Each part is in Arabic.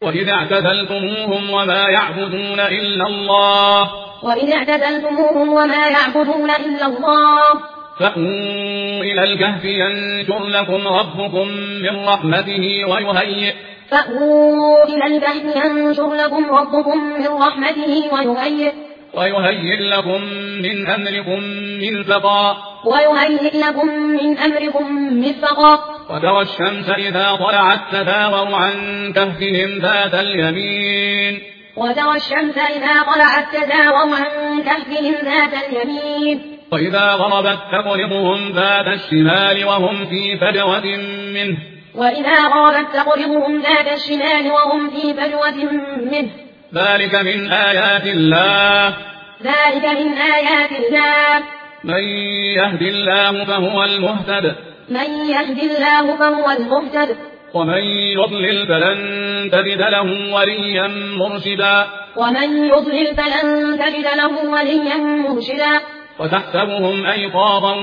وإذا اعتزلتموهم وما يعبدون إلا الله فأووا إلى الكهف ينشر لكم ربكم من رحمته ويهيئ لكم من أمركم مرفقا وترى الشمس إذا طلعت تزاور عن كهفهم ذات اليمين وإذا غربت تقرضهم ذات الشمال وهم في فجوة منه ذلك من آيات الله من يهد الله فهو المهتد ومن يضلل فلن تجد له وليا مرشدا وتحسبهم أيقاظا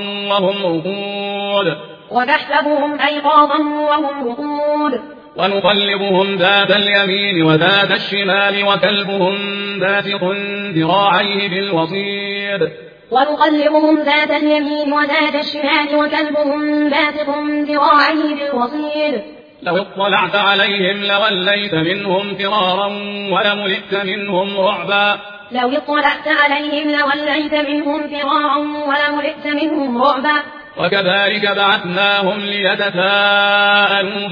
وهم رقود ونقلبهم ذات اليمين وذات الشمال وكلبهم باسط ذراعيه بالوصيد لو اطلعت عليهم لوليت منهم فرارا ولملئت منهم رعبا وكذلك بعثناهم ليتساءلوا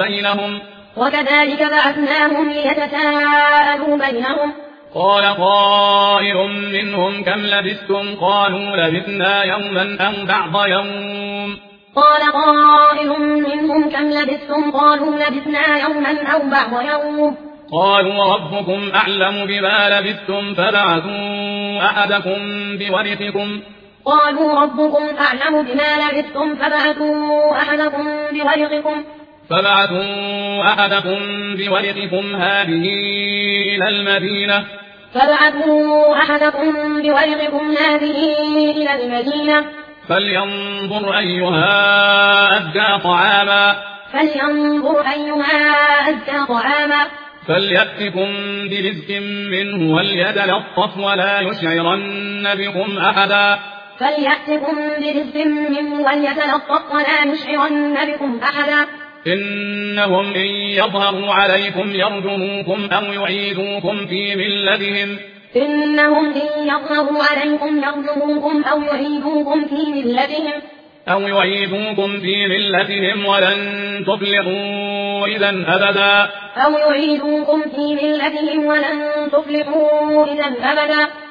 بينهم قال قائل منهم كم لبثتم قالوا لبثنا يوما أو بعض يوم قالوا ربكم أعلم بما لبثتم فبعثوا أحدكم بورقكم هذه إلى المدينة فلينظر أيها أزكى طعاما فليأتكم برزق منه وليتلطف ولا يشعرن بكم أحدا إنهم إن يظهروا عليكم يرجموكم أو يعيدوكم في ملتهم ولن تفلحوا إذا أبدا